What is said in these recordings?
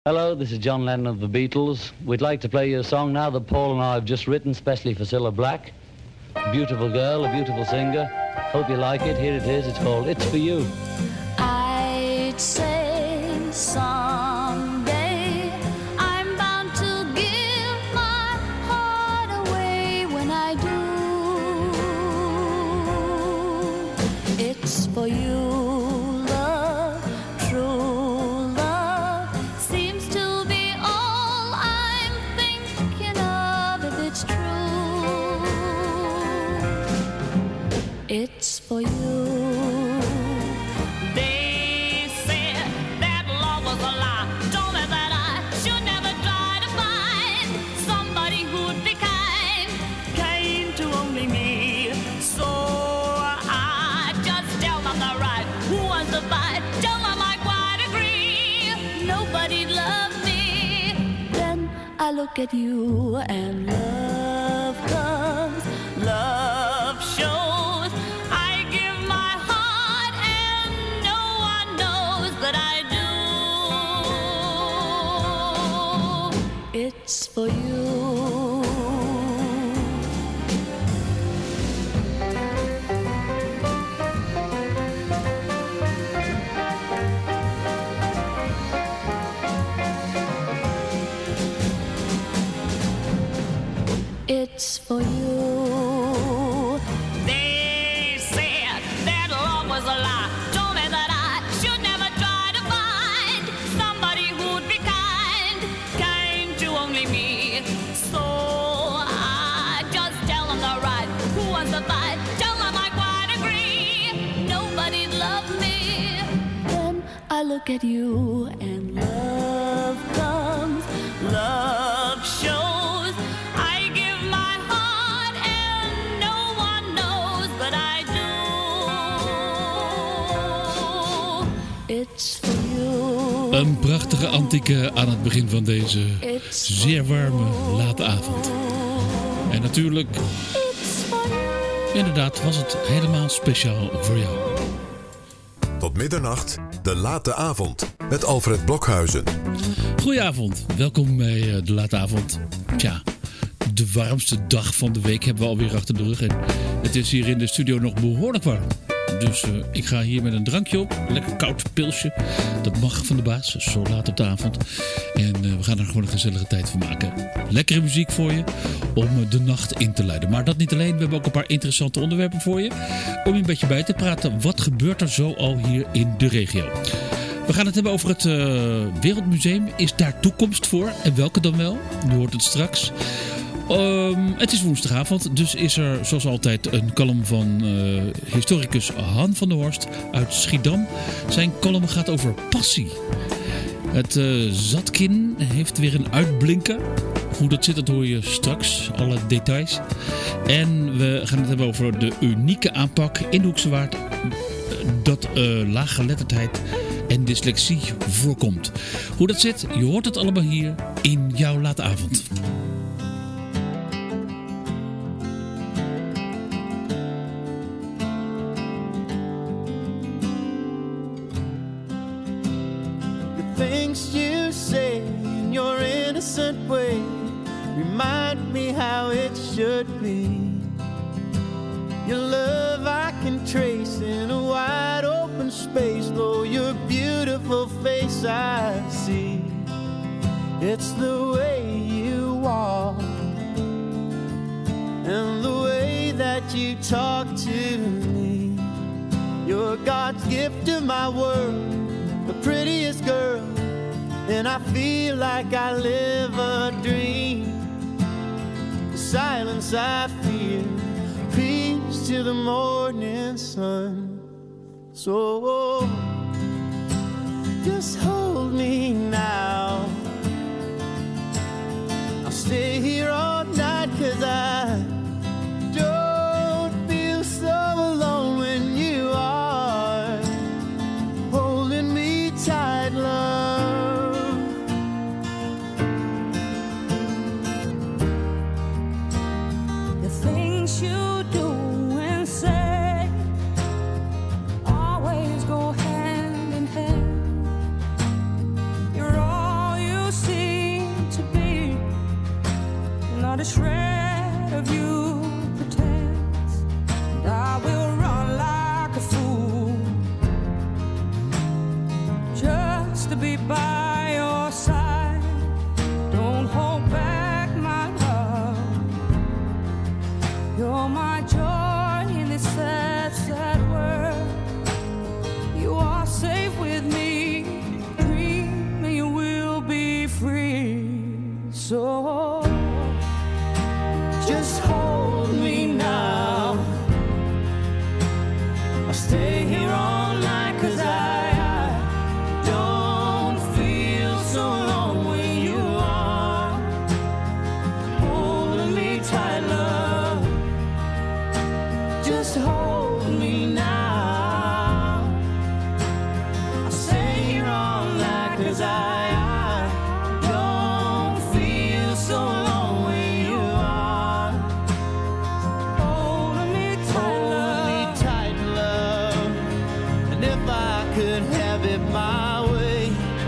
Hello, this is John Lennon of the Beatles. We'd like to play you a song now that Paul and I have just written specially for Cilla Black. A beautiful girl, a beautiful singer. Hope you like it. Here it is. It's called It's For You. I'd say someday I'm bound to give my heart away. When I do, it's for you. It's for you. They said that love was a lie. Told me that I should never try to find somebody who'd be kind to only me. So I just tell them the right. Who wants to fight? Tell them I quite agree. Nobody loved me. Then I look at you and love comes, love shows. It's for you. It's for you. They said that love was a lie. Told me that I should never try to find somebody who'd be kind to only me. So I just tell them the right. Who wants to fight? Tell them I quite agree. Nobody loved me. Then I look at you and love comes, love shows. I give my heart and no one knows, but I do. It's for you. Een prachtige antieke aan het begin van deze zeer warme late avond. En natuurlijk, inderdaad, was het helemaal speciaal voor jou. Tot middernacht, de late avond, met Alfred Blokhuizen. Goedenavond, welkom bij de late avond. Tja, de warmste dag van de week hebben we alweer achter de rug. En het is hier in de studio nog behoorlijk warm. Dus ik ga hier met een drankje op. Lekker koud pilsje. Dat mag van de baas, zo laat op de avond. En we gaan er gewoon een gezellige tijd van maken. Lekkere muziek voor je om de nacht in te luiden. Maar dat niet alleen. We hebben ook een paar interessante onderwerpen voor je. Om je een beetje bij te praten. Wat gebeurt er zo al hier in de regio? We gaan het hebben over het Wereldmuseum. Is daar toekomst voor? En welke dan wel? U hoort het straks. Het is woensdagavond, dus is er zoals altijd een column van historicus Han van der Horst uit Schiedam. Zijn column gaat over passie. Het Zatkin heeft weer een uitblinker. Hoe dat zit, dat hoor je straks, alle details. En we gaan het hebben over de unieke aanpak in de Hoekse Waard dat laaggeletterdheid en dyslexie voorkomt. Hoe dat zit, je hoort het allemaal hier in jouw late avond. Things you say in your innocent way remind me how it should be. Your love I can trace in a wide open space, though your beautiful face I see. It's the way you walk and the way that you talk to me. You're God's gift to my world, the prettiest girl, and I feel like I live a dream. The silence I feel, peace to the morning sun. So just hold me now. I'll stay here all night 'cause I don't feel so alone when you are holding me tight, love. The things you do and say always go hand in hand. You're all a shred of you pretends, and I will run like a fool just to be by your side. Don't hold back my love. You're my joy in this sad, sad world. You are safe with me. Dream and you will be free. So just hold me now. I'll stay here all night 'cause I don't feel so alone when you are holding me tight, love. Just hold me now. I'll stay here all night 'cause I don't feel so alone when you are holding me tight, love. And if I could have it my way,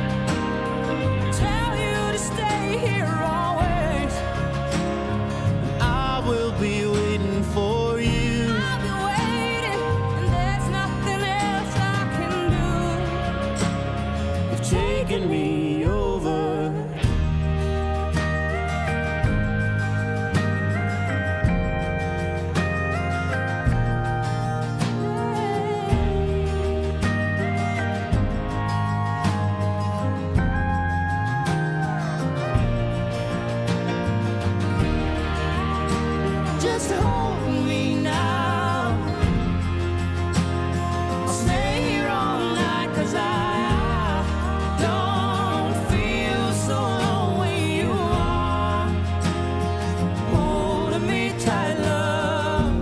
Tell you to stay here always. I will be waiting for you. I'll be waiting, and there's nothing else I can do. You've taken me over. Just hold me now. I'll stay here all night 'cause I don't feel so alone when you are holding me tight, love.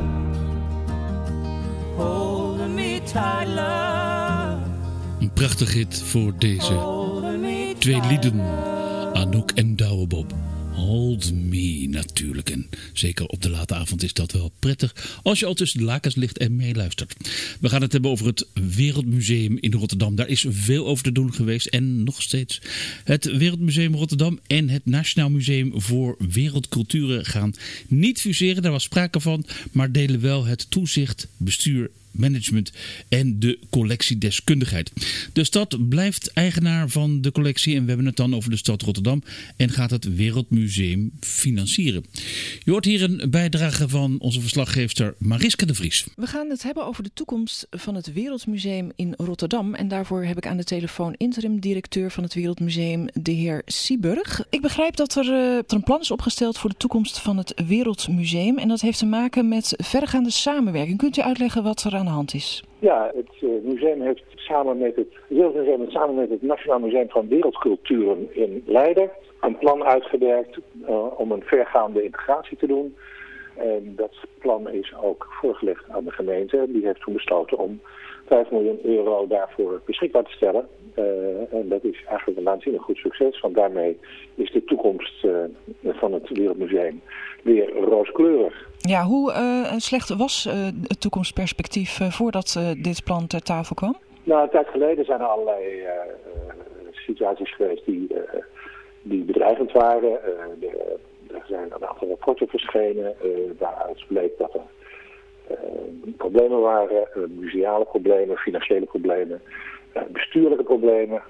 Holding me tight, love. Een prachtig hit voor deze Holding me twee tight, lieden. love. Anouk en Douwe Bob. Hold Me natuurlijk. En zeker op de late avond is dat wel prettig als je al tussen de lakens ligt en meeluistert. We gaan het hebben over het Wereldmuseum in Rotterdam. Daar is veel over te doen geweest en nog steeds. Het Wereldmuseum Rotterdam en het Nationaal Museum voor Wereldculturen gaan niet fuseren. Daar was sprake van, maar delen wel het toezicht, bestuur, management en de collectiedeskundigheid. De stad blijft eigenaar van de collectie en we hebben het dan over de stad Rotterdam en gaat het Wereldmuseum financieren. Je hoort hier een bijdrage van onze verslaggeefster Mariska de Vries. We gaan het hebben over de toekomst van het Wereldmuseum in Rotterdam. En daarvoor heb ik aan de telefoon interim-directeur van het Wereldmuseum, de heer Sieburg. Ik begrijp dat er een plan is opgesteld voor de toekomst van het Wereldmuseum. En dat heeft te maken met verregaande samenwerking. Kunt u uitleggen wat er aan de hand is? Ja, het museum heeft samen met het Wereldmuseum en samen met het Nationaal Museum van Wereldculturen in Leiden een plan uitgewerkt om een vergaande integratie te doen. En dat plan is ook voorgelegd aan de gemeente. Die heeft toen besloten om 5 miljoen euro daarvoor beschikbaar te stellen. En dat is eigenlijk een waanzinnig goed succes, want daarmee is de toekomst van het Wereldmuseum weer rooskleurig. Ja, hoe slecht was het toekomstperspectief voordat dit plan ter tafel kwam? Nou, een tijd geleden zijn er allerlei situaties geweest die bedreigend waren. Er zijn een aantal rapporten verschenen. Daaruit bleek dat er problemen waren, museale problemen, financiële problemen, bestuurlijke problemen.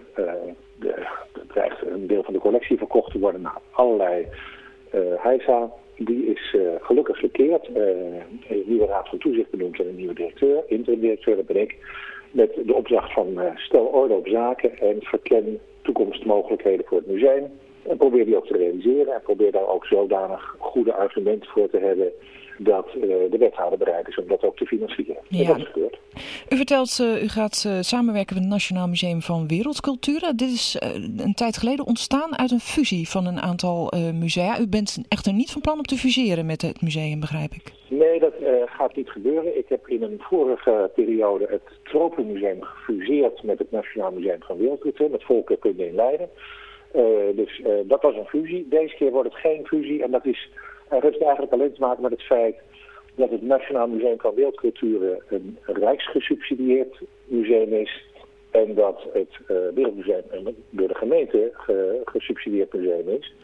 Er dreigt een deel van de collectie verkocht te worden naar allerlei heisa. Die is gelukkig gekeerd. Een nieuwe raad van toezicht benoemd en een nieuwe directeur, interim-directeur, dat ben ik. Met de opdracht van stel orde op zaken en verken toekomstmogelijkheden voor het museum. En probeer die ook te realiseren en probeer daar ook zodanig goede argumenten voor te hebben dat de wethouder bereid is om dat ook te financieren. Ja. En dat is gebeurd. U vertelt, u gaat samenwerken met het Nationaal Museum van Wereldculturen. Dit is een tijd geleden ontstaan uit een fusie van een aantal musea. U bent echter niet van plan om te fuseren met het museum, begrijp ik. Nee, dat gaat niet gebeuren. Ik heb in een vorige periode het Tropenmuseum gefuseerd met het Nationaal Museum van Wereldcultuur, met Volkenkunde in Leiden. Dus dat was een fusie. Deze keer wordt het geen fusie en dat heeft eigenlijk alleen te maken met het feit dat het Nationaal Museum van Wereldculturen een rijksgesubsidieerd museum is en dat het Wereldmuseum een door de gemeente gesubsidieerd museum is.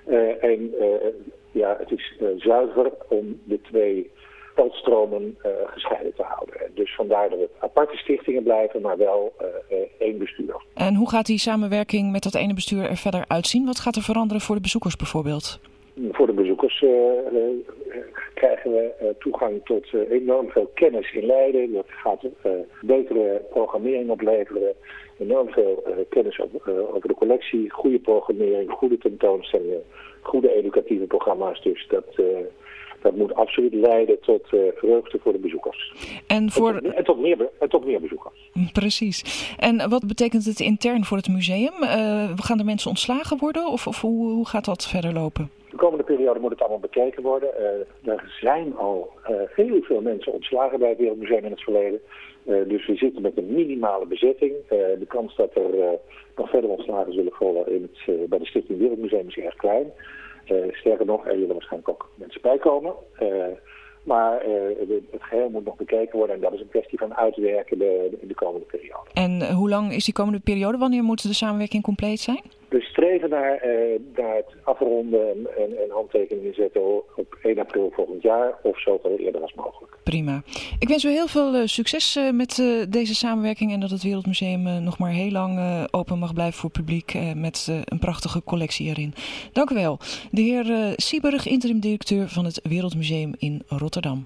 Het is zuiver om de twee geldstromen gescheiden te houden. Dus vandaar dat het aparte stichtingen blijven, maar wel één bestuur. En hoe gaat die samenwerking met dat ene bestuur er verder uitzien? Wat gaat er veranderen voor de bezoekers bijvoorbeeld? Voor de bezoekers krijgen we toegang tot enorm veel kennis in Leiden. Dat gaat betere programmering opleveren. Enorm veel kennis over de collectie. Goede programmering, goede tentoonstellingen, goede educatieve programma's. Dus dat moet absoluut leiden tot vreugde voor de bezoekers. En tot meer bezoekers. Precies. En wat betekent het intern voor het museum? Gaan de mensen ontslagen worden of hoe gaat dat verder lopen? De komende periode moet het allemaal bekeken worden. Er zijn al heel veel mensen ontslagen bij het Wereldmuseum in het verleden. Dus we zitten met een minimale bezetting. De kans dat er nog verder ontslagen zullen vallen bij de Stichting Wereldmuseum is erg klein. Sterker nog, er zullen waarschijnlijk ook mensen bijkomen. Maar het geheel moet nog bekeken worden en dat is een kwestie van uitwerken in de komende periode. En hoe lang is die komende periode? Wanneer moet de samenwerking compleet zijn? We streven naar het afronden en handtekeningen zetten op 1 april volgend jaar of zoveel eerder als mogelijk. Prima. Ik wens u heel veel succes met deze samenwerking en dat het Wereldmuseum nog maar heel lang open mag blijven voor publiek met een prachtige collectie erin. Dank u wel. De heer Sieburg, interim directeur van het Wereldmuseum in Rotterdam.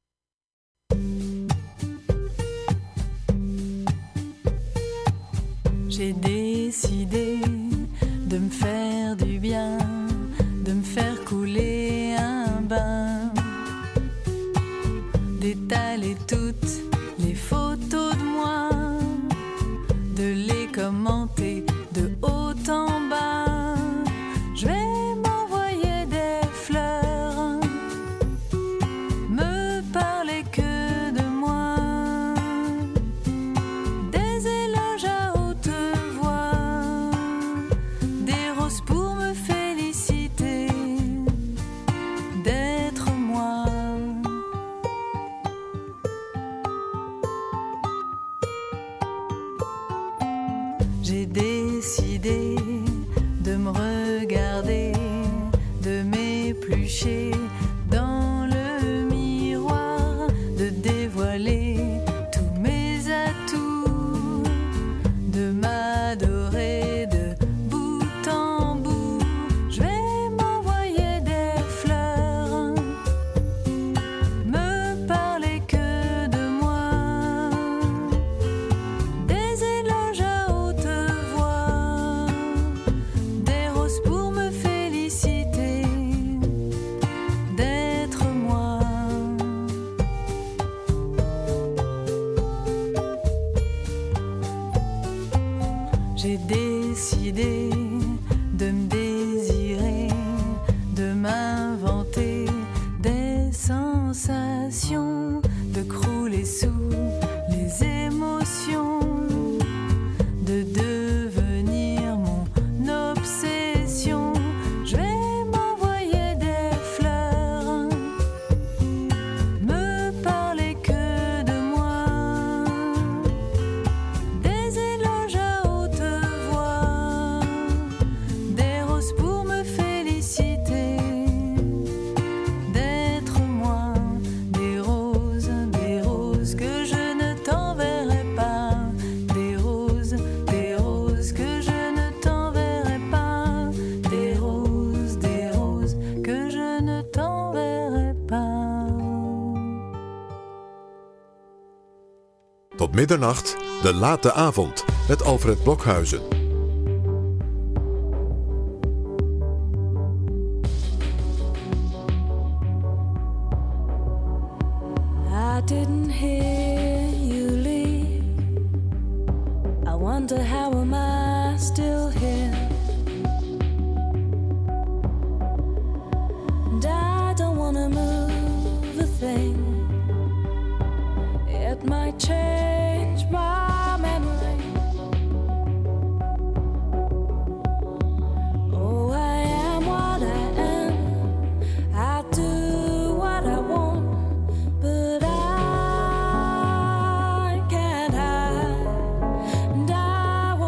J'ai décidé de me faire du bien, de me faire couler un bain, d'étaler toutes les photos de moi, de les commenter de haut en bas. Je vais m'envoyer des fleurs, me parler que de moi, des éloges à haute voix, des roses pour me féliciter d'être moi. J'ai décidé de me regarder, de m'éplucher dans le miroir, de dévoiler tous mes atouts, de m'adorer de bout en bout. Je vais m'envoyer des fleurs, me parler que de moi, des éloges à haute voix, des roses pour me féliciter d'être moi. J'ai décidé de me désirer, de m'inventer des sensations, de crouler sous les émotions, de devenir mon obsession. Je vais m'envoyer des fleurs, me parler que de moi, des éloges à haute voix, des roses pour me féliciter d'être moi, des roses que je ne t'enverrai pas, des roses que je ne t'enverrai pas, des roses que je ne t'enverrai pas. Tot middernacht, de late avond, met Alfred Blokhuizen. I didn't hear you leave. I wonder how am I still here? And I don't wanna move a thing. It might change my memory. Oh, I am what I am. I do what I want, but I can't hide. And I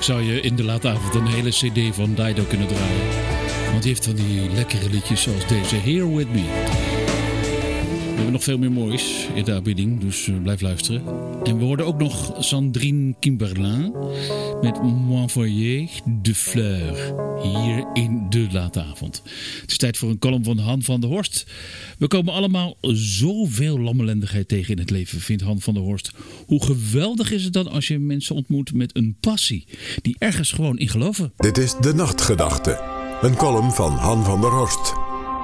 Eigenlijk zou je in de late avond een hele cd van Dido kunnen draaien. Want die heeft van die lekkere liedjes zoals deze, Here With Me. We hebben nog veel meer moois in de aanbieding, dus blijf luisteren. En we hoorden ook nog Sandrine Kimberlin met M'envoyer de Fleur. Hier in de late avond. Het is tijd voor een column van Han van der Horst. We komen allemaal zoveel lammelendigheid tegen in het leven, vindt Han van der Horst. Hoe geweldig is het dan als je mensen ontmoet met een passie, die ergens gewoon in geloven. Dit is De Nachtgedachte. Een column van Han van der Horst.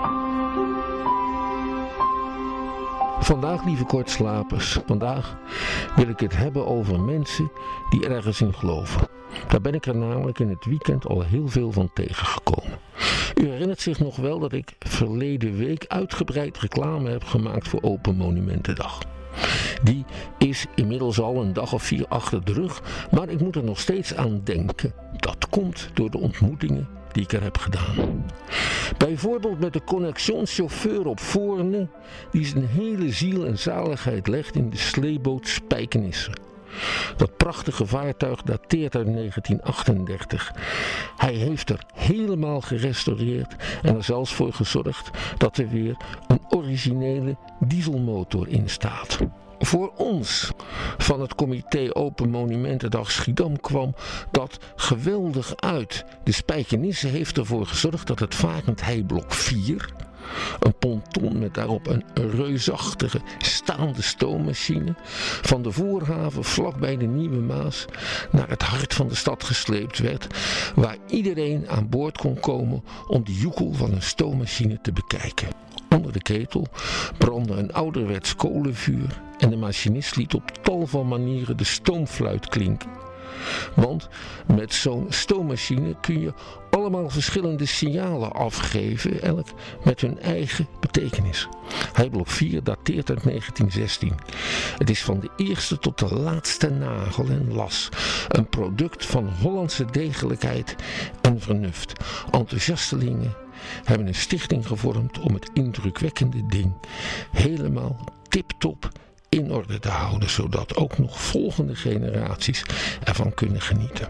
Vandaag, lieve kortslapers, vandaag wil ik het hebben over mensen die ergens in geloven. Daar ben ik er namelijk in het weekend al heel veel van tegengekomen. U herinnert zich nog wel dat ik verleden week uitgebreid reclame heb gemaakt voor Open Monumentendag. Die is inmiddels al een dag of 4 achter de rug, maar ik moet er nog steeds aan denken. Dat komt door de ontmoetingen die ik er heb gedaan. Bijvoorbeeld met de connexionschauffeur op Voorne, die zijn hele ziel en zaligheid legt in de sleeboot Spijkenisse. Dat prachtige vaartuig dateert uit 1938. Hij heeft er helemaal gerestaureerd en er zelfs voor gezorgd dat er weer een originele dieselmotor in staat. Voor ons van het comité Open Monumentendag Schiedam kwam dat geweldig uit. De Spijkenisse heeft ervoor gezorgd dat het varend heiblok 4, een ponton met daarop een reusachtige staande stoommachine, van de Voorhaven vlakbij de Nieuwe Maas naar het hart van de stad gesleept werd, waar iedereen aan boord kon komen om de joekel van een stoommachine te bekijken. Onder de ketel brandde een ouderwets kolenvuur en de machinist liet op tal van manieren de stoomfluit klinken. Want met zo'n stoommachine kun je allemaal verschillende signalen afgeven, elk met hun eigen betekenis. Heiblok 4 dateert uit 1916. Het is van de eerste tot de laatste nagel en las. Een product van Hollandse degelijkheid en vernuft. Enthousiastelingen hebben een stichting gevormd om het indrukwekkende ding helemaal tip-top in orde te houden, zodat ook nog volgende generaties ervan kunnen genieten.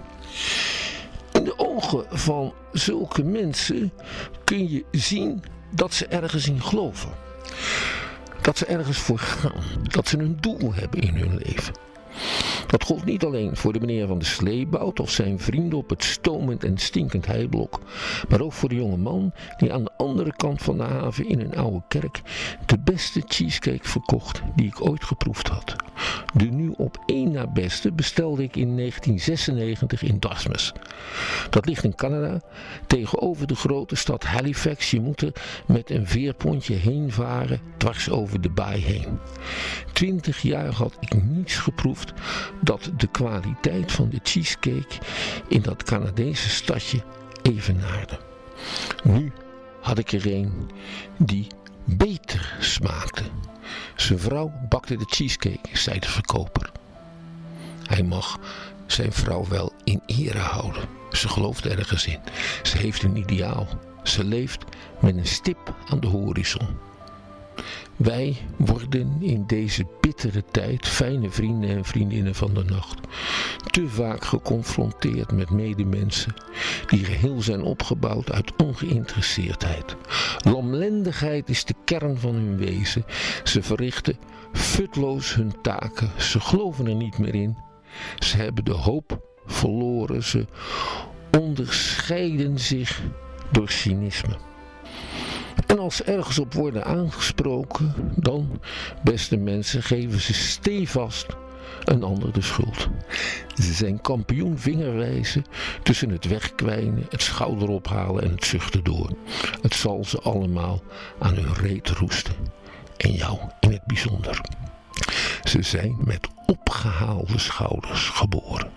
In de ogen van zulke mensen kun je zien dat ze ergens in geloven. Dat ze ergens voor gaan. Dat ze een doel hebben in hun leven. Dat gold niet alleen voor de meneer van de sleebout of zijn vrienden op het stomend en stinkend heiblok, maar ook voor de jonge man die aan de andere kant van de haven in een oude kerk de beste cheesecake verkocht die ik ooit geproefd had. De nu op 1 na beste bestelde ik in 1996 in Dartmouth. Dat ligt in Canada, tegenover de grote stad Halifax. Je moet er met een veerpontje heen varen, dwars over de baai heen. 20 jaar had ik niets geproefd dat de kwaliteit van de cheesecake in dat Canadese stadje evenaarde. Nu had ik er een die beter smaakte. Zijn vrouw bakte de cheesecake, zei de verkoper. Hij mag zijn vrouw wel in ere houden. Ze gelooft ergens in. Ze heeft een ideaal. Ze leeft met een stip aan de horizon. Wij worden in deze bittere tijd fijne vrienden en vriendinnen van de nacht. Te vaak geconfronteerd met medemensen die geheel zijn opgebouwd uit ongeïnteresseerdheid. Lamlendigheid is de kern van hun wezen. Ze verrichten futloos hun taken. Ze geloven er niet meer in. Ze hebben de hoop verloren. Ze onderscheiden zich door cynisme. En als ze ergens op worden aangesproken, dan, beste mensen, geven ze stevast een ander de schuld. Ze zijn kampioen vingerwijzen tussen het wegkwijnen, het schouderophalen en het zuchten door. Het zal ze allemaal aan hun reet roesten. En jou in het bijzonder. Ze zijn met opgehaalde schouders geboren.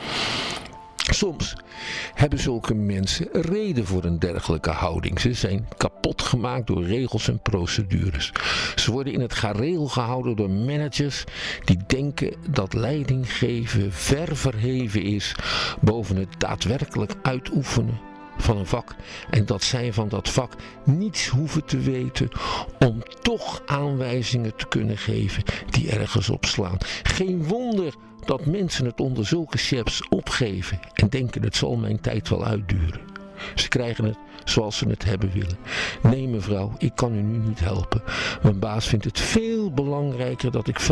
Soms hebben zulke mensen reden voor een dergelijke houding. Ze zijn kapot gemaakt door regels en procedures. Ze worden in het gareel gehouden door managers die denken dat leidinggeven ver verheven is boven het daadwerkelijk uitoefenen van een vak en dat zij van dat vak niets hoeven te weten om toch aanwijzingen te kunnen geven die ergens op slaan. Geen wonder dat mensen het onder zulke chefs opgeven en denken het zal mijn tijd wel uitduren. Ze krijgen het zoals ze het hebben willen. Nee mevrouw, ik kan u nu niet helpen. Mijn baas vindt het veel belangrijker dat ik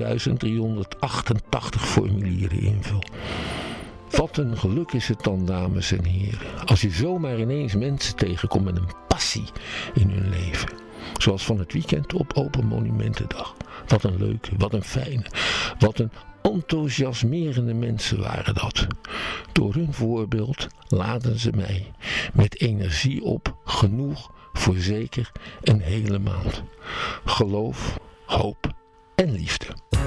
15.388 formulieren invul. Wat een geluk is het dan, dames en heren, als je zomaar ineens mensen tegenkomt met een passie in hun leven. Zoals van het weekend op Open Monumentendag. Wat een leuke, wat een fijne, wat een enthousiasmerende mensen waren dat. Door hun voorbeeld laden ze mij met energie op, genoeg voor zeker een hele maand. Geloof, hoop en liefde.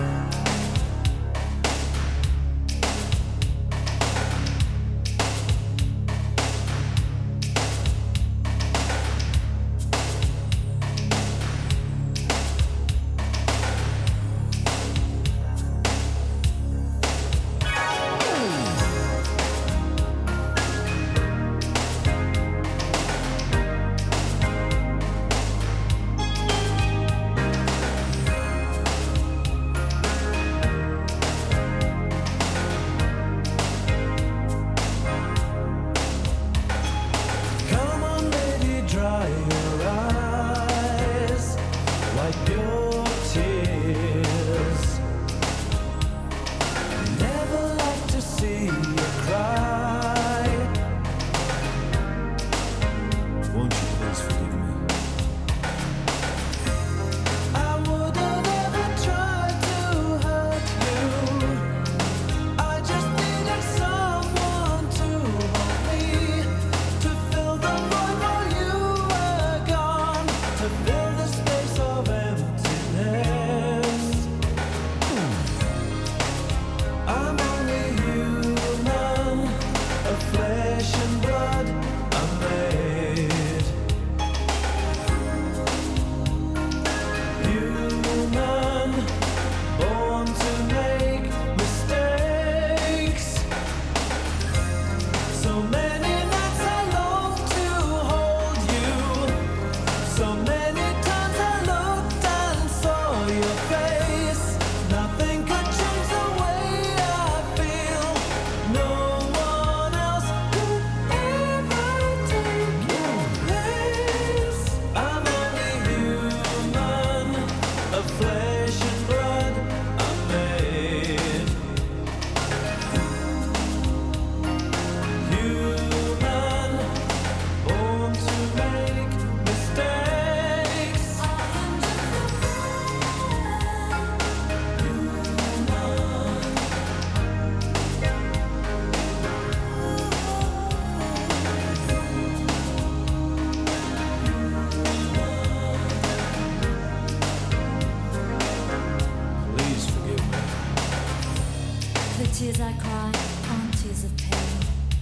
tears I cry aren't tears of pain.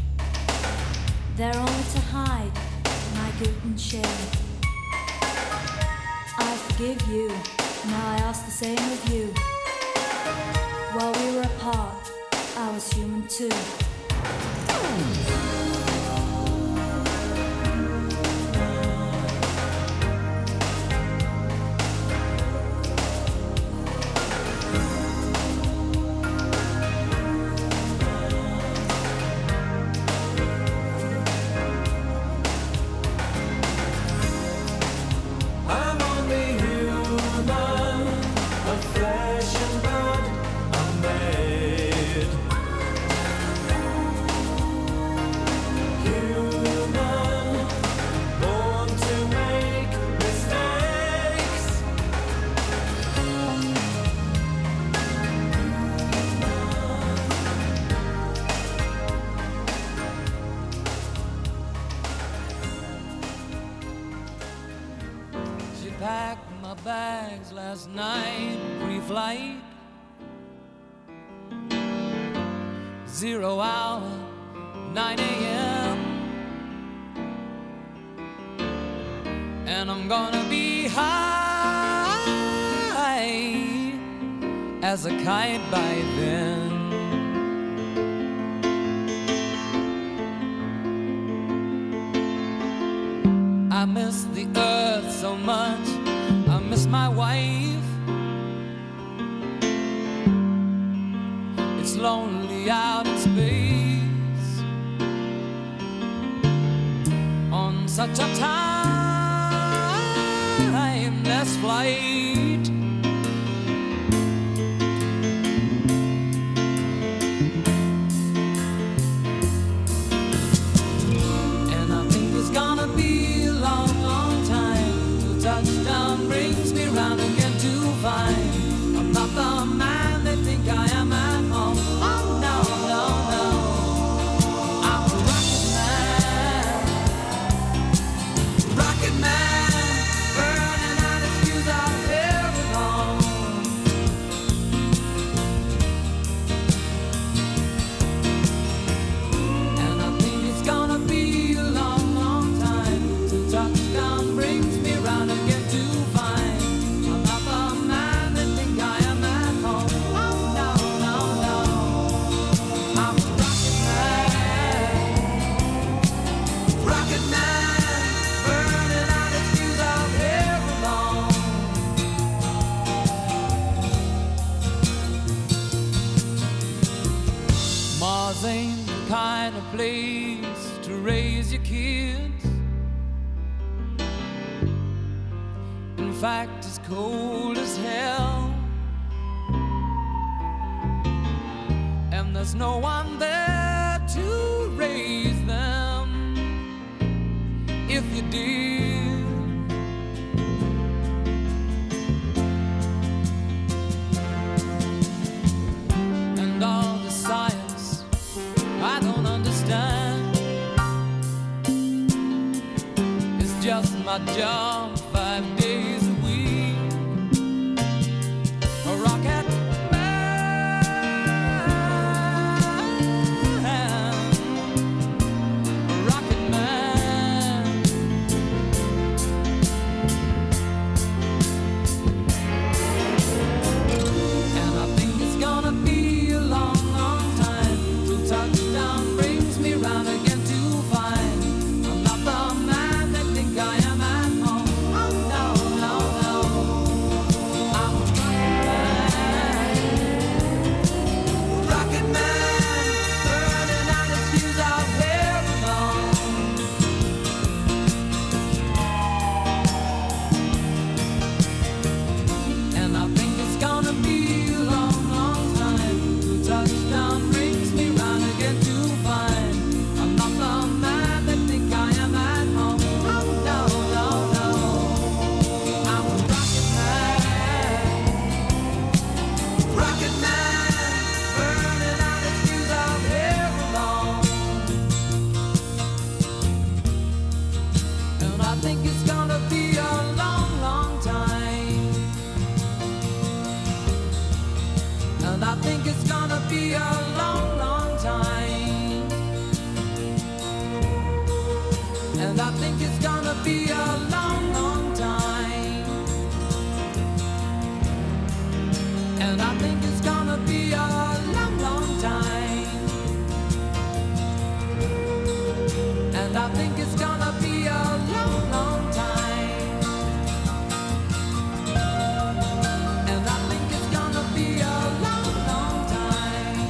They're only to hide my guilt and shame. I forgive you, now I ask the same of you. While we were apart, I was human too. Packed my bags last night, pre-flight, 0 hour, 9 a.m. And I'm gonna be high as a kite by then. I miss the earth so much. I miss my wife. It's lonely out in space on such a timeless flight. And I think it's gonna be a long, long time till touchdown brings me round again to find I'm not the man they think I am at home. Oh no, no, no, I'm a rocket man, burning out his fuse out here alone. And I think it's gonna be a long, long time till touchdown brings me round again to find I'm not the man they think I am at home. Oh no, no, no, I'm a rocket man, burning out his fuse out here alone. Mars ain't the kind of place to raise your kids. In fact, it's cold as hell, and there's no one there to raise them. If you did, and all the science I don't understand, it's just my job 5 days a week. A rocket man, a rocket man. And I think it's gonna be a long, long time till touchdown brings me round again to find I'm not the man they think I am at home. Oh no, no, no, I'm a rocket man, burning out his fuse out here alone. And I think it's gonna be a long, long time till touchdown brings me round again to find I'm not the man they think I am at home. Oh no, no, no, I'm a rocket man, burning out his fuse out here alone. And I think it's gonna be a long, long time. And I think it's gonna be a long, long time. And I think it's gonna be a long, long time. And I think it's gonna be a long, long time. And I think it's gonna be a long, long time. And I think it's gonna be a long, long time.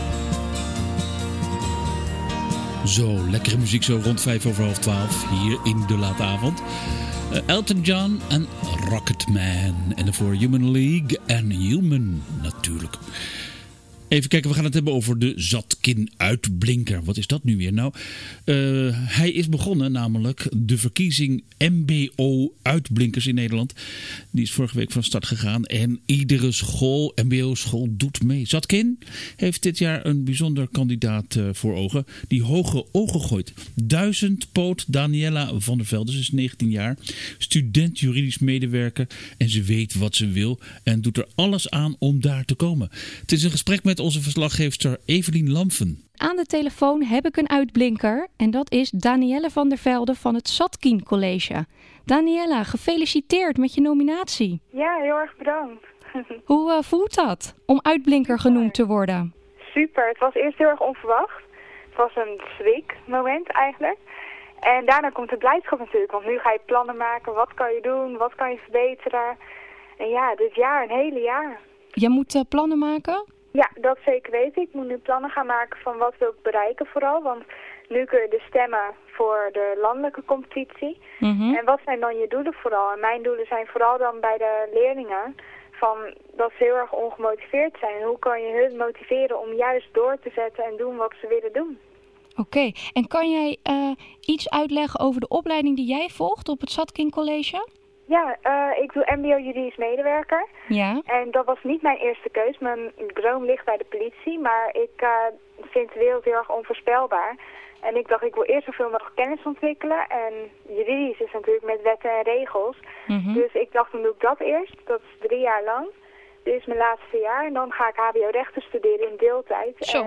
Zo, lekkere muziek zo rond 11:05 hier in de late avond. Elton John en Rocketman. En daarvoor Human League en Human natuurlijk. Even kijken, we gaan het hebben over de Zatkin-uitblinker. Wat is dat nu weer? Nou, hij is begonnen, namelijk de verkiezing MBO-uitblinkers in Nederland. Die is vorige week van start gegaan. En iedere school, MBO-school, doet mee. Zatkin heeft dit jaar een bijzonder kandidaat voor ogen. Die hoge ogen gooit. 1000-poot Daniela van der Velde. Ze is 19 jaar. Student juridisch medewerker. En ze weet wat ze wil. En doet er alles aan om daar te komen. Het is een gesprek met onze verslaggeefster Evelien Lamfen. Aan de telefoon heb ik een uitblinker en dat is Danielle van der Velde van het Zatkin College. Daniella, gefeliciteerd met je nominatie. Ja, heel erg bedankt. Hoe voelt dat om uitblinker genoemd te worden? Super, het was eerst heel erg onverwacht. Het was een schrik-moment eigenlijk. En daarna komt de blijdschap natuurlijk, want nu ga je plannen maken. Wat kan je doen? Wat kan je verbeteren? En ja, dit jaar, een hele jaar. Je moet plannen maken? Ja, dat zeker weten. Ik moet nu plannen gaan maken van wat wil ik bereiken vooral. Want nu kun je dus stemmen voor de landelijke competitie. En wat zijn dan je doelen vooral? En mijn doelen zijn vooral dan bij de leerlingen van dat ze heel erg ongemotiveerd zijn. En hoe kan je hun motiveren om juist door te zetten en doen wat ze willen doen? Oké, en kan jij iets uitleggen over de opleiding die jij volgt op het Zatkin College? Ja, ik doe mbo juridisch medewerker. Ja. En dat was niet mijn eerste keus. Mijn droom ligt bij de politie, maar ik vind de wereld heel erg onvoorspelbaar. En ik dacht, ik wil eerst zoveel mogelijk kennis ontwikkelen. En juridisch is natuurlijk met wetten en regels. Dus ik dacht, dan doe ik dat eerst. Dat is 3 jaar lang. Dit is mijn laatste jaar. En dan ga ik HBO-rechten studeren in deeltijd. Zo.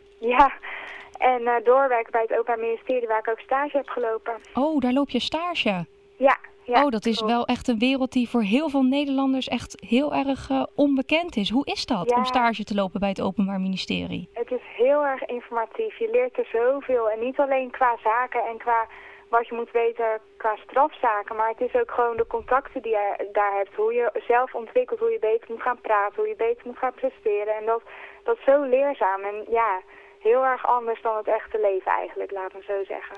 En doorwerken bij het Openbaar Ministerie, waar ik ook stage heb gelopen. Oh, daar loop je stage? Ja. Oh, dat is wel echt een wereld die voor heel veel Nederlanders echt heel erg onbekend is. Hoe is dat om stage te lopen bij het Openbaar Ministerie? Het is heel erg informatief. Je leert er zoveel. En niet alleen qua zaken en qua wat je moet weten qua strafzaken. Maar het is ook gewoon de contacten die je daar hebt. Hoe je zelf ontwikkelt, hoe je beter moet gaan praten, hoe je beter moet gaan presteren. En dat is zo leerzaam. En ja, heel erg anders dan het echte leven eigenlijk, laat me zo zeggen.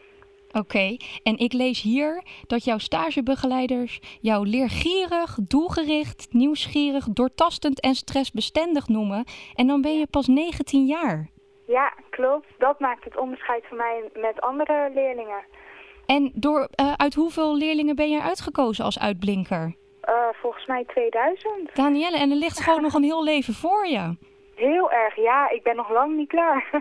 Oké, en ik lees hier dat jouw stagebegeleiders jou leergierig, doelgericht, nieuwsgierig, doortastend en stressbestendig noemen. En dan ben je pas 19 jaar. Ja, klopt. Dat maakt het onderscheid van mij met andere leerlingen. En uit hoeveel leerlingen ben je uitgekozen als uitblinker? Volgens mij 2000. Danielle, en er ligt gewoon nog een heel leven voor je. Heel erg, ja. Ik ben nog lang niet klaar.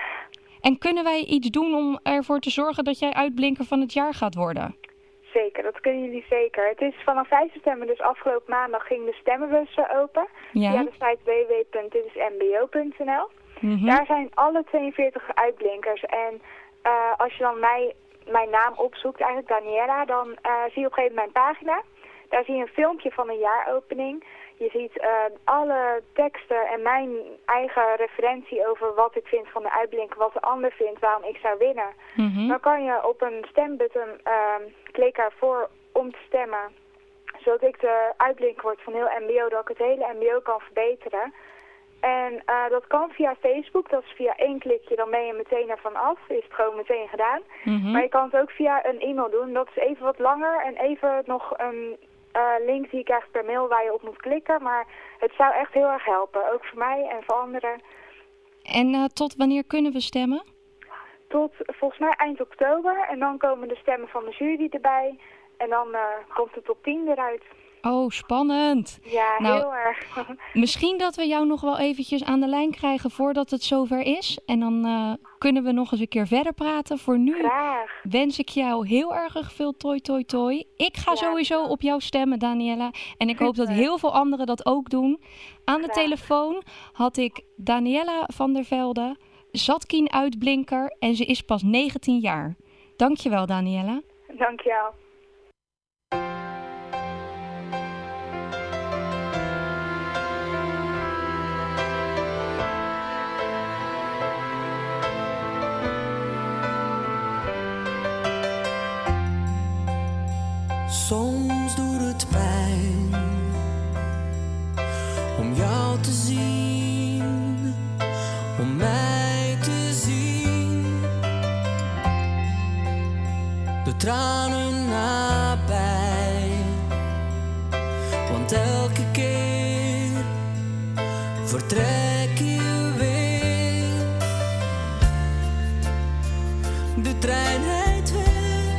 En kunnen wij iets doen om ervoor te zorgen dat jij uitblinker van het jaar gaat worden? Zeker, dat kunnen jullie zeker. Het is vanaf 5 september, dus afgelopen maandag, ging de stemmenbus open. Ja. Via de site www.ditismbo.nl. Daar zijn alle 42 uitblinkers. En als je dan mijn naam opzoekt, eigenlijk Daniela, dan zie je op een gegeven moment mijn pagina. Daar zie je een filmpje van een jaaropening. Je ziet alle teksten en mijn eigen referentie over wat ik vind van de uitblinker, wat de ander vindt, waarom ik zou winnen. Dan kan je op een stembutton klikken voor om te stemmen, zodat ik de uitblinker word van heel mbo, dat ik het hele mbo kan verbeteren. En dat kan via Facebook, dat is via 1 klikje, dan ben je meteen ervan af, is het gewoon meteen gedaan. Maar je kan het ook via een e-mail doen, dat is even wat langer en even nog een link die je krijgt per mail waar je op moet klikken. Maar het zou echt heel erg helpen, ook voor mij en voor anderen. En tot wanneer kunnen we stemmen? Tot volgens mij eind oktober en dan komen de stemmen van de jury erbij. En dan komt de top 10 eruit. Oh, spannend. Ja, heel erg. Misschien dat we jou nog wel eventjes aan de lijn krijgen voordat het zover is. En dan kunnen we nog eens een keer verder praten. Voor nu wens ik jou heel erg veel toi. Ik ga sowieso op jou stemmen, Daniela. En ik hoop dat heel veel anderen dat ook doen. Aan de telefoon had ik Daniela van der Velde, Zatkin uitblinker. En ze is pas 19 jaar. Dankjewel, Daniela. Dankjewel. Soms doet het pijn om jou te zien, om mij te zien. De tranen nabij, want elke keer vertrek je weer. De trein rijdt weg.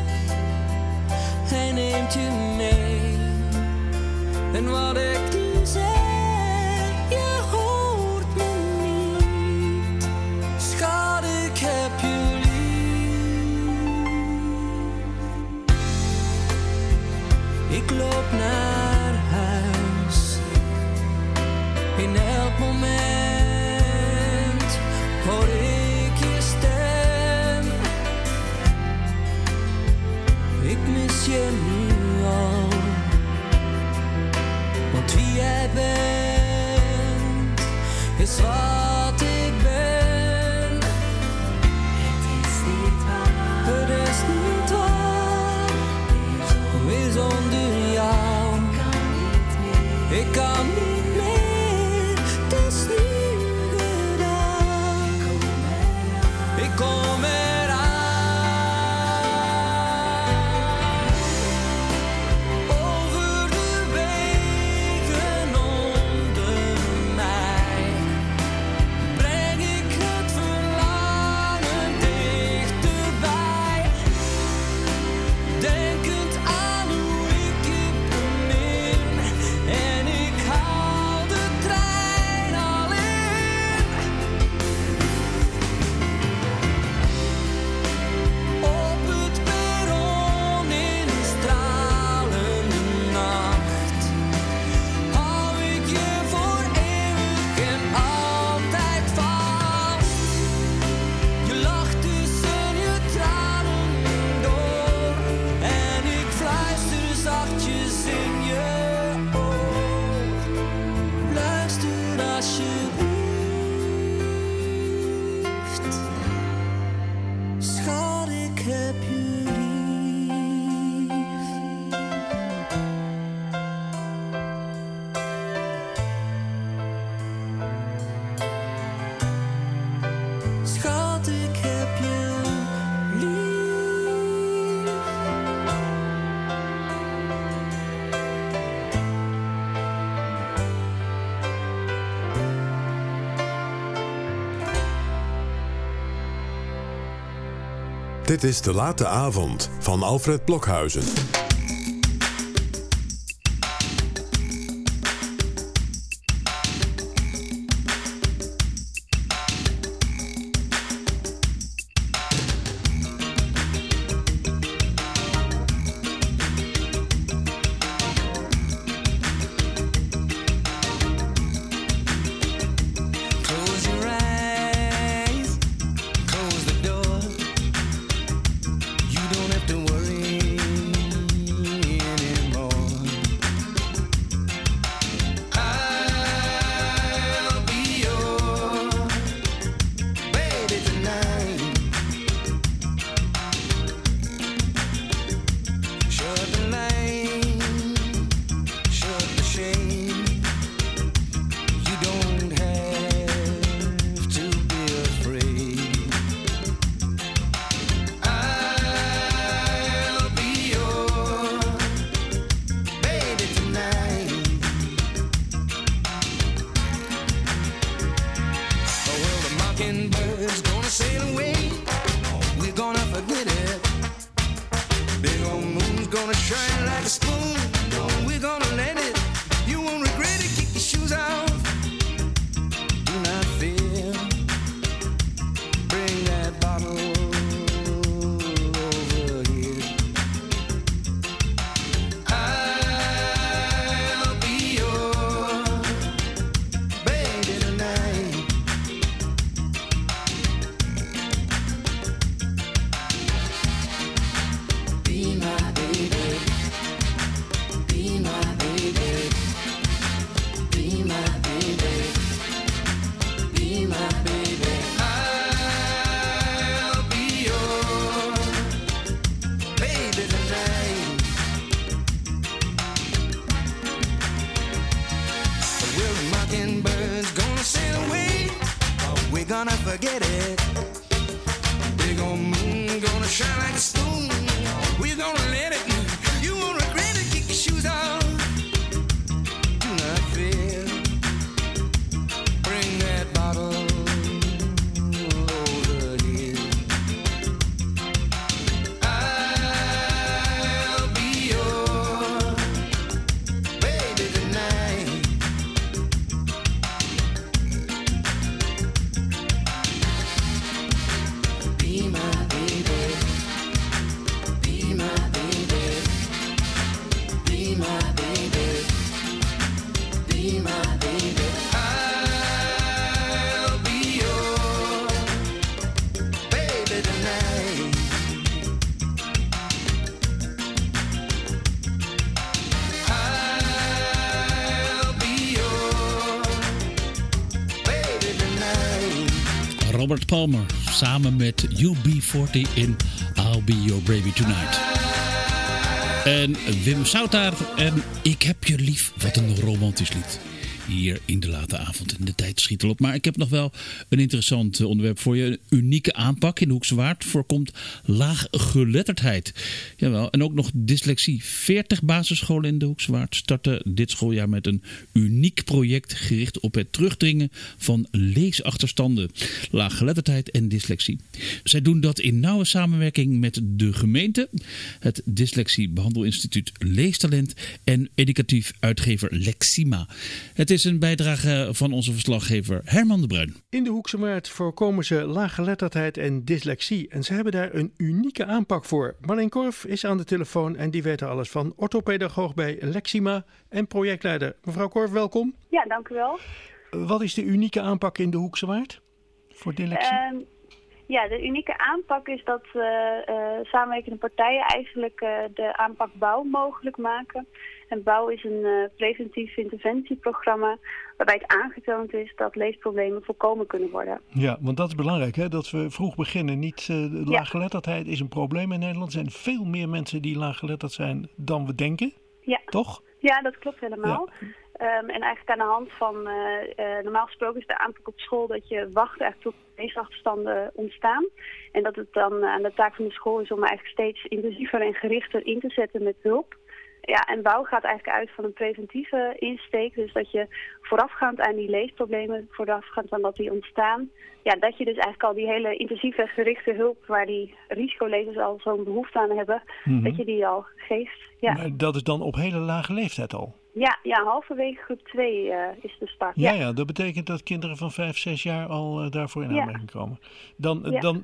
Hij neemt je mee. En wat ik nu zeg, je hoort me niet. Schat, ik heb je lief. Ik loop naar huis. In elk moment hoor ik je stem. Ik mis je nu al, want wie jij bent, is wat ik ben. Het is niet waar, het is niet Dit is De Late Avond van Alfred Blokhuizen. Robert Palmer samen met UB40 in I'll Be Your Baby Tonight. En Wim Southaar en Ik heb je lief. Wat een romantisch lied. Hier in De Late Avond. En de tijd schiet al op. Maar ik heb nog wel een interessant onderwerp voor je. Een unieke aanpak in de Hoekse Waard voorkomt laaggeletterdheid. Jawel, en ook nog dyslexie. 40 basisscholen in de Hoekse Waard starten dit schooljaar met een uniek project gericht op het terugdringen van leesachterstanden, laaggeletterdheid en dyslexie. Zij doen dat in nauwe samenwerking met de gemeente, het Dyslexie-behandelinstituut Leestalent en educatief uitgever Lexima. Het is een bijdrage van onze verslaggever Herman de Bruin. In de Hoekse Waard voorkomen ze laaggeletterdheid en dyslexie. En ze hebben daar een unieke aanpak voor. Marleen Korf is aan de telefoon en die weet er alles van. Orthopedagoog bij Lexima en projectleider. Mevrouw Korf, welkom. Ja, dank u wel. Wat is de unieke aanpak in de Hoekse Waard voor dyslexie? Ja, de unieke aanpak is dat samenwerkende partijen eigenlijk de aanpak BOUW mogelijk maken. En BOUW is een preventief interventieprogramma waarbij het aangetoond is dat leesproblemen voorkomen kunnen worden. Ja, want dat is belangrijk, hè? Dat we vroeg beginnen. Niet laaggeletterdheid is een probleem in Nederland. Er zijn veel meer mensen die laaggeletterd zijn dan we denken. Ja. Toch? Ja, dat klopt helemaal. Ja. En eigenlijk aan de hand van, normaal gesproken is de aanpak op school dat je wacht eigenlijk tot leesachterstanden ontstaan. En dat het dan aan de taak van de school is om eigenlijk steeds intensiever en gerichter in te zetten met hulp. Ja, en bouw gaat eigenlijk uit van een preventieve insteek. Dus dat je voorafgaand aan die leesproblemen, voorafgaand aan dat die ontstaan, ja, dat je dus eigenlijk al die hele intensieve gerichte hulp waar die risicolezers al zo'n behoefte aan hebben, dat je die al geeft. Ja. Maar dat is dan op hele lage leeftijd al? Ja, halverwege groep 2 is de start. Ja, dat betekent dat kinderen van 5, 6 jaar al daarvoor in aanmerking komen. Dan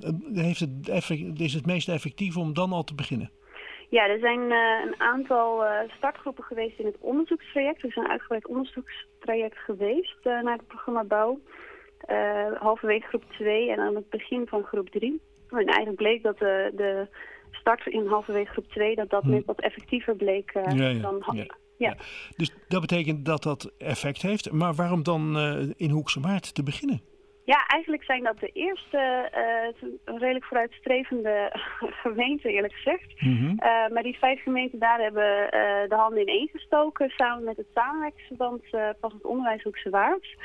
is het meest effectief om dan al te beginnen. Ja, er zijn een aantal startgroepen geweest in het onderzoekstraject. Er is een uitgebreid onderzoekstraject geweest naar het programma Bouw. Halverwege groep 2 en aan het begin van groep 3. En eigenlijk bleek dat de start in halverwege groep 2 dat net wat effectiever bleek dan... Ja. Dus dat betekent dat dat effect heeft. Maar waarom dan in Hoekse Waard te beginnen? Ja, eigenlijk zijn dat de eerste redelijk vooruitstrevende gemeenten, eerlijk gezegd. Maar die 5 gemeenten daar hebben de handen ineen gestoken samen met het samenwerkingsverband Passend Onderwijs Hoekse Waard.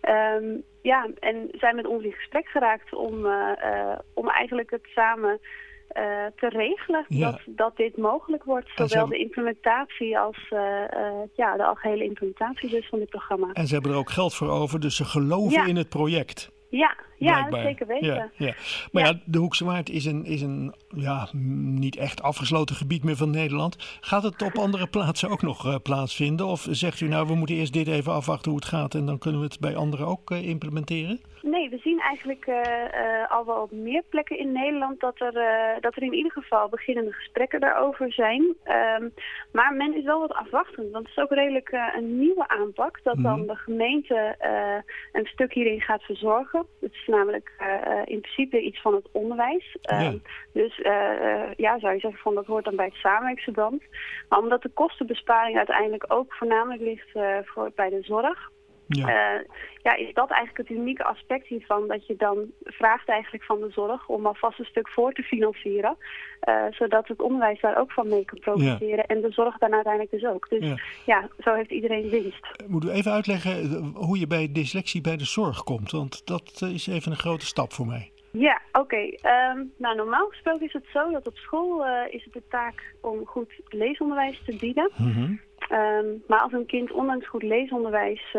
En zijn met ons in gesprek geraakt om eigenlijk het samen te regelen dat dit mogelijk wordt. Zowel de implementatie als de algehele implementatie dus van dit programma. En ze hebben er ook geld voor over, dus ze geloven in het project. Ja, dat zeker weten. Maar de Hoekse Waard is een niet echt afgesloten gebied meer van Nederland. Gaat het op andere plaatsen ook nog plaatsvinden? Of zegt u nou, we moeten eerst dit even afwachten hoe het gaat en dan kunnen we het bij anderen ook implementeren? Nee, we zien eigenlijk al wel op meer plekken in Nederland dat er in ieder geval beginnende gesprekken daarover zijn. Maar men is wel wat afwachtend, want het is ook redelijk een nieuwe aanpak dat dan de gemeente een stuk hierin gaat verzorgen. Het is namelijk in principe iets van het onderwijs. Dus zou je zeggen van dat hoort dan bij het samenwerkingsverband. Maar omdat de kostenbesparing uiteindelijk ook voornamelijk ligt bij de zorg. Is dat eigenlijk het unieke aspect hiervan, dat je dan vraagt eigenlijk van de zorg om alvast een stuk voor te financieren, zodat het onderwijs daar ook van mee kan profiteren en de zorg dan uiteindelijk dus ook. Dus zo heeft iedereen winst. Moet u even uitleggen hoe je bij dyslexie bij de zorg komt, want dat is even een grote stap voor mij. Ja, oké. Normaal gesproken is het zo dat op school is het de taak om goed leesonderwijs te bieden. Maar als een kind ondanks goed leesonderwijs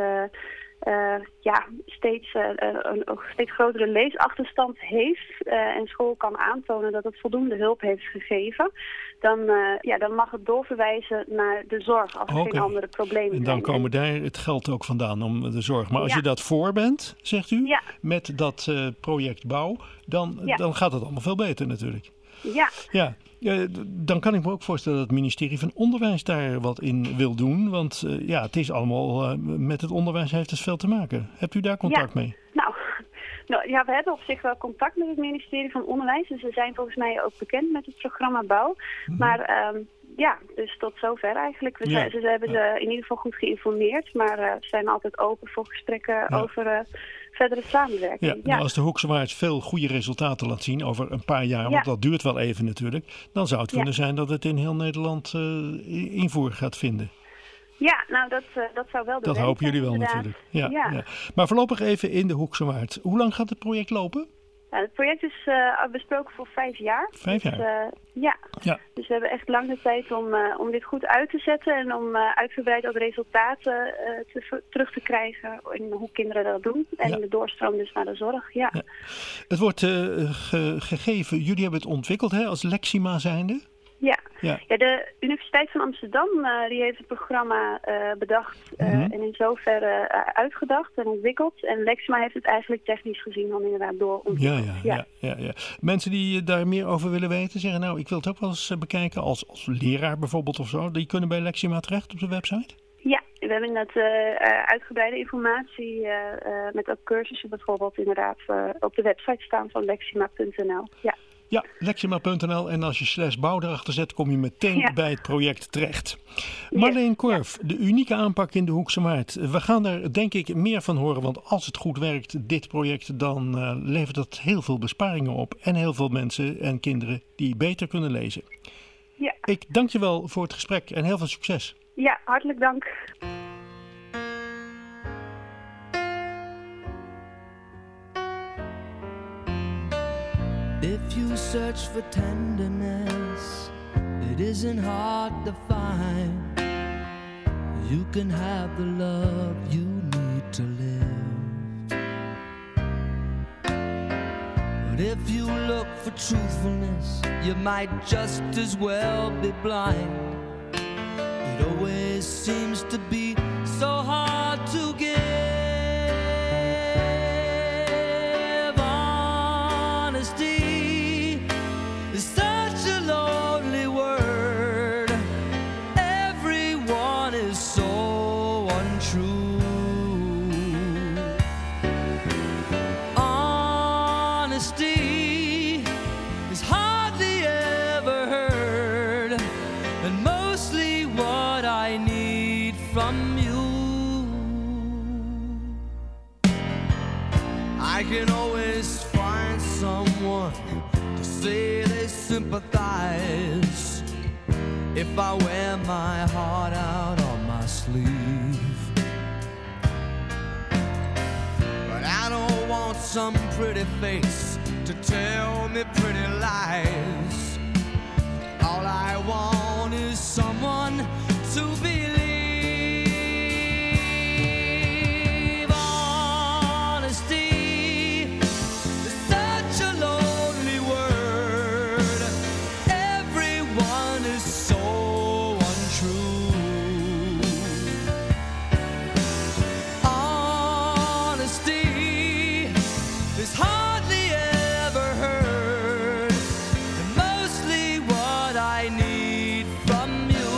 steeds een grotere leesachterstand heeft en school kan aantonen dat het voldoende hulp heeft gegeven, dan mag het doorverwijzen naar de zorg als er geen andere problemen zijn. En dan komen daar het geld ook vandaan om de zorg. Maar als je dat voor bent, zegt u, met dat project Bouw, dan gaat het allemaal veel beter natuurlijk. Dan kan ik me ook voorstellen dat het ministerie van Onderwijs daar wat in wil doen. Want het is allemaal, met het onderwijs heeft het veel te maken. Hebt u daar contact mee? We hebben op zich wel contact met het ministerie van Onderwijs. Dus we zijn volgens mij ook bekend met het programma Bouw. Maar dus tot zover eigenlijk. Ze hebben ze in ieder geval goed geïnformeerd. Maar ze zijn altijd open voor gesprekken over verdere samenwerking. Maar als de Hoekse Waard veel goede resultaten laat zien over een paar jaar, want dat duurt wel even natuurlijk, dan zou het kunnen zijn dat het in heel Nederland invoer gaat vinden. Ja, dat zou wel de dat hopen jullie wel natuurlijk. Ja. Maar voorlopig even in de Hoekse Waard. Hoe lang gaat het project lopen? Het project is besproken voor 5 jaar. 5 jaar? Dus we hebben echt lang de tijd om dit goed uit te zetten en om uitgebreid ook resultaten terug te krijgen in hoe kinderen dat doen. En de doorstroom dus naar de zorg. Het wordt gegeven, jullie hebben het ontwikkeld als Lexima zijnde? Ja, de Universiteit van Amsterdam die heeft het programma bedacht en in zoverre uitgedacht en ontwikkeld. En Lexima heeft het eigenlijk technisch gezien dan inderdaad doorontwikkeld. Ja. Mensen die daar meer over willen weten zeggen, nou ik wil het ook wel eens bekijken als leraar bijvoorbeeld of zo. Die kunnen bij Lexima terecht op de website? Ja, we hebben inderdaad uitgebreide informatie met ook cursussen bijvoorbeeld inderdaad op de website staan van lexima.nl. Ja, lexima.nl en als je /bouw erachter zet, kom je meteen bij het project terecht. Marleen Korf, de unieke aanpak in de Hoekse Waard. We gaan daar denk ik meer van horen, want als het goed werkt, dit project, dan levert dat heel veel besparingen op. En heel veel mensen en kinderen die beter kunnen lezen. Ja. Ik dank je wel voor het gesprek en heel veel succes. Ja, hartelijk dank. If you search for tenderness, it isn't hard to find. you can have the love you need to live. But if you look for truthfulness, you might just as well be blind. It always seems to be so hard to give. Honesty is such a lonely word. Everyone is so untrue. Honesty is hardly ever heard, and mostly what I need from you. I can always find someone to say they sympathize if I wear my heart out on my sleeve. But I don't want some pretty face to tell me pretty lies. All I want is someone to believe. Honesty is such a lonely word. Everyone is so untrue. Honesty is hardly ever heard, and mostly what I need from you.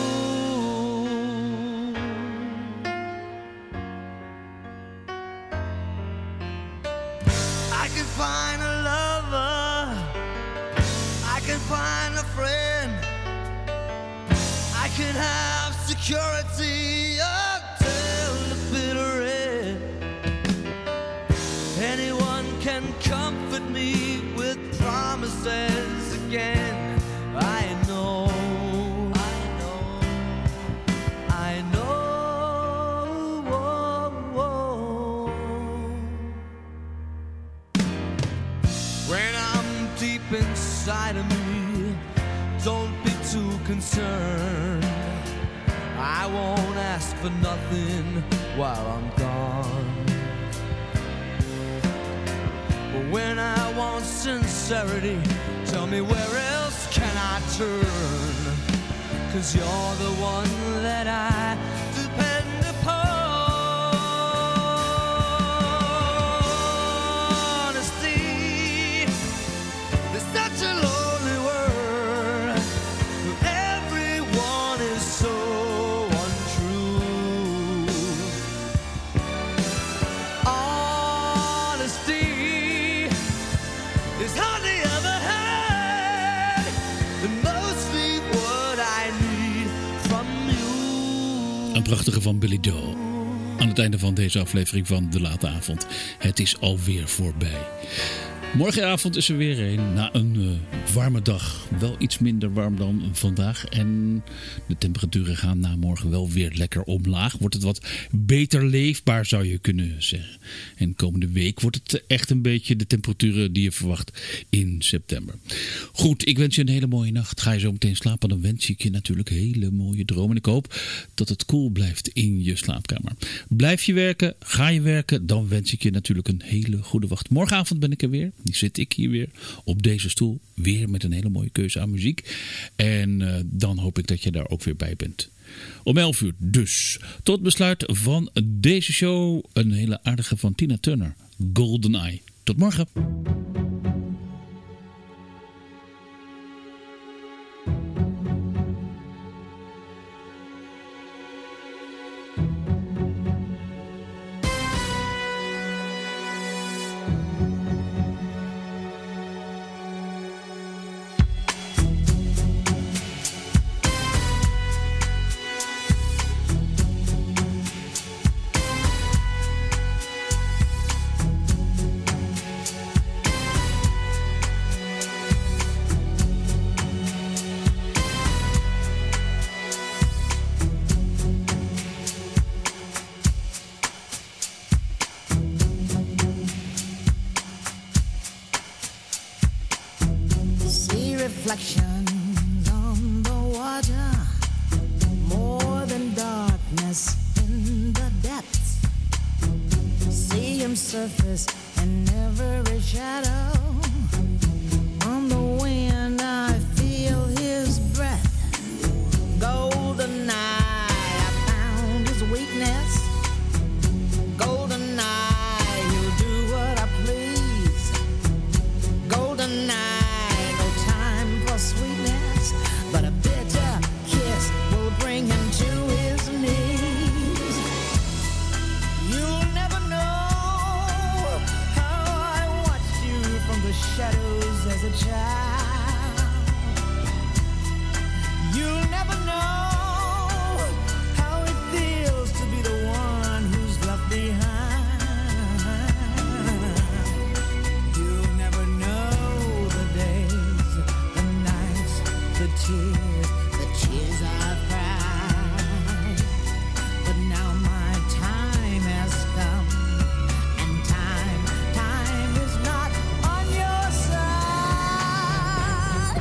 I can find a lover, I can find a friend, I can have security until the bitter end. Anyone can comfort me with promises again. I know, I know, I know. When I'm deep inside of me, don't be too concerned. I won't ask for nothing while I'm gone. But when I want sincerity, tell me where else can I turn? 'Cause you're the one that I depend upon. Honesty is such a lonely word. Everyone is so untrue. Honesty is hardly ever heard, and mostly what I need from you. Een prachtige van Billy Joel. Aan het einde van deze aflevering van De Late Avond. Het is alweer voorbij. Morgenavond is er weer een. Na een warme dag. Wel iets minder warm dan vandaag. En de temperaturen gaan na morgen wel weer lekker omlaag. Wordt het wat beter leefbaar, zou je kunnen zeggen. En komende week wordt het echt een beetje de temperaturen die je verwacht in september. Goed, ik wens je een hele mooie nacht. Ga je zo meteen slapen, dan wens ik je natuurlijk hele mooie dromen. En ik hoop dat het koel blijft in je slaapkamer. Blijf je werken, ga je werken, dan wens ik je natuurlijk een hele goede wacht. Morgenavond ben ik er weer. Die zit ik hier weer op deze stoel. Weer met een hele mooie keuze aan muziek. En dan hoop ik dat je daar ook weer bij bent. Om 11 uur dus. Tot besluit van deze show. Een hele aardige van Tina Turner. GoldenEye. Tot morgen. surface and every shadow. On the wind I feel his breath. Golden night, I found his weakness. Golden night, he'll do what I please. Golden night, no time for sweetness, but a bitter kiss will bring him to his knees. You'll never know how I watched you from the shadows as a child. You'll never know how it feels to be the one who's left behind. You'll never know the days, the nights, the tears I've cried. But now my time has come, and time is not on your side.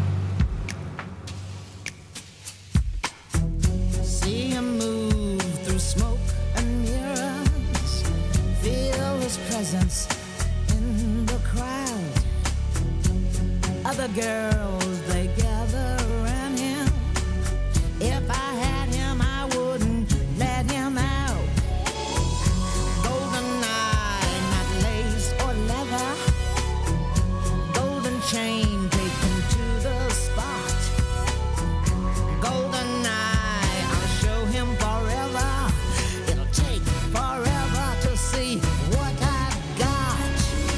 See him move through smoke and mirrors, feel his presence in the crowd. Other girls, they gather around him. If I had him, I wouldn't let him out. Golden night, not lace or leather. Golden chain, take him to the spot. Golden night, I'll show him forever. It'll take forever to see what I've got.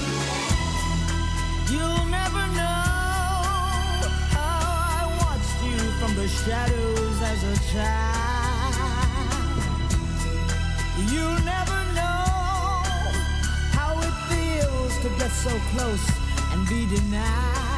You'll never know how I watched you from the shadows as a child. You'll never know how it feels to get so close and be denied.